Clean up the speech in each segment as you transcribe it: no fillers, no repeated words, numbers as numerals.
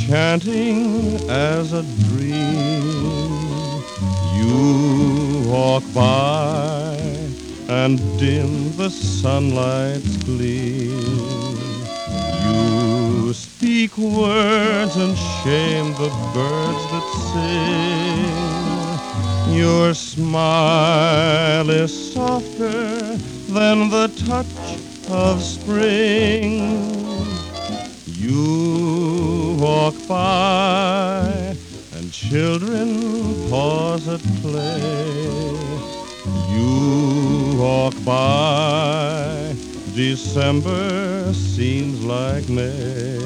enchanting as a dream. You walk by and dim the sunlight's gleam. You speak words and shame the birds that sing. Your smile is softer than the touch of spring. You walk by and children pause at play. You walk by, December seems like May.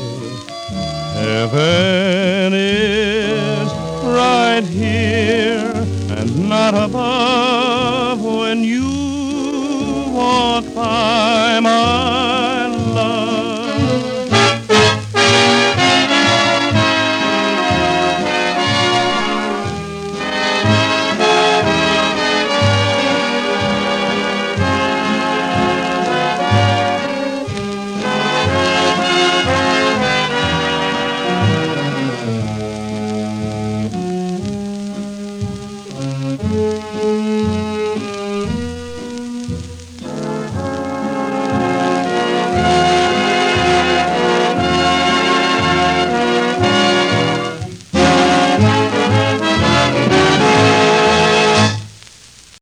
Heaven is right here and not above when you walk by my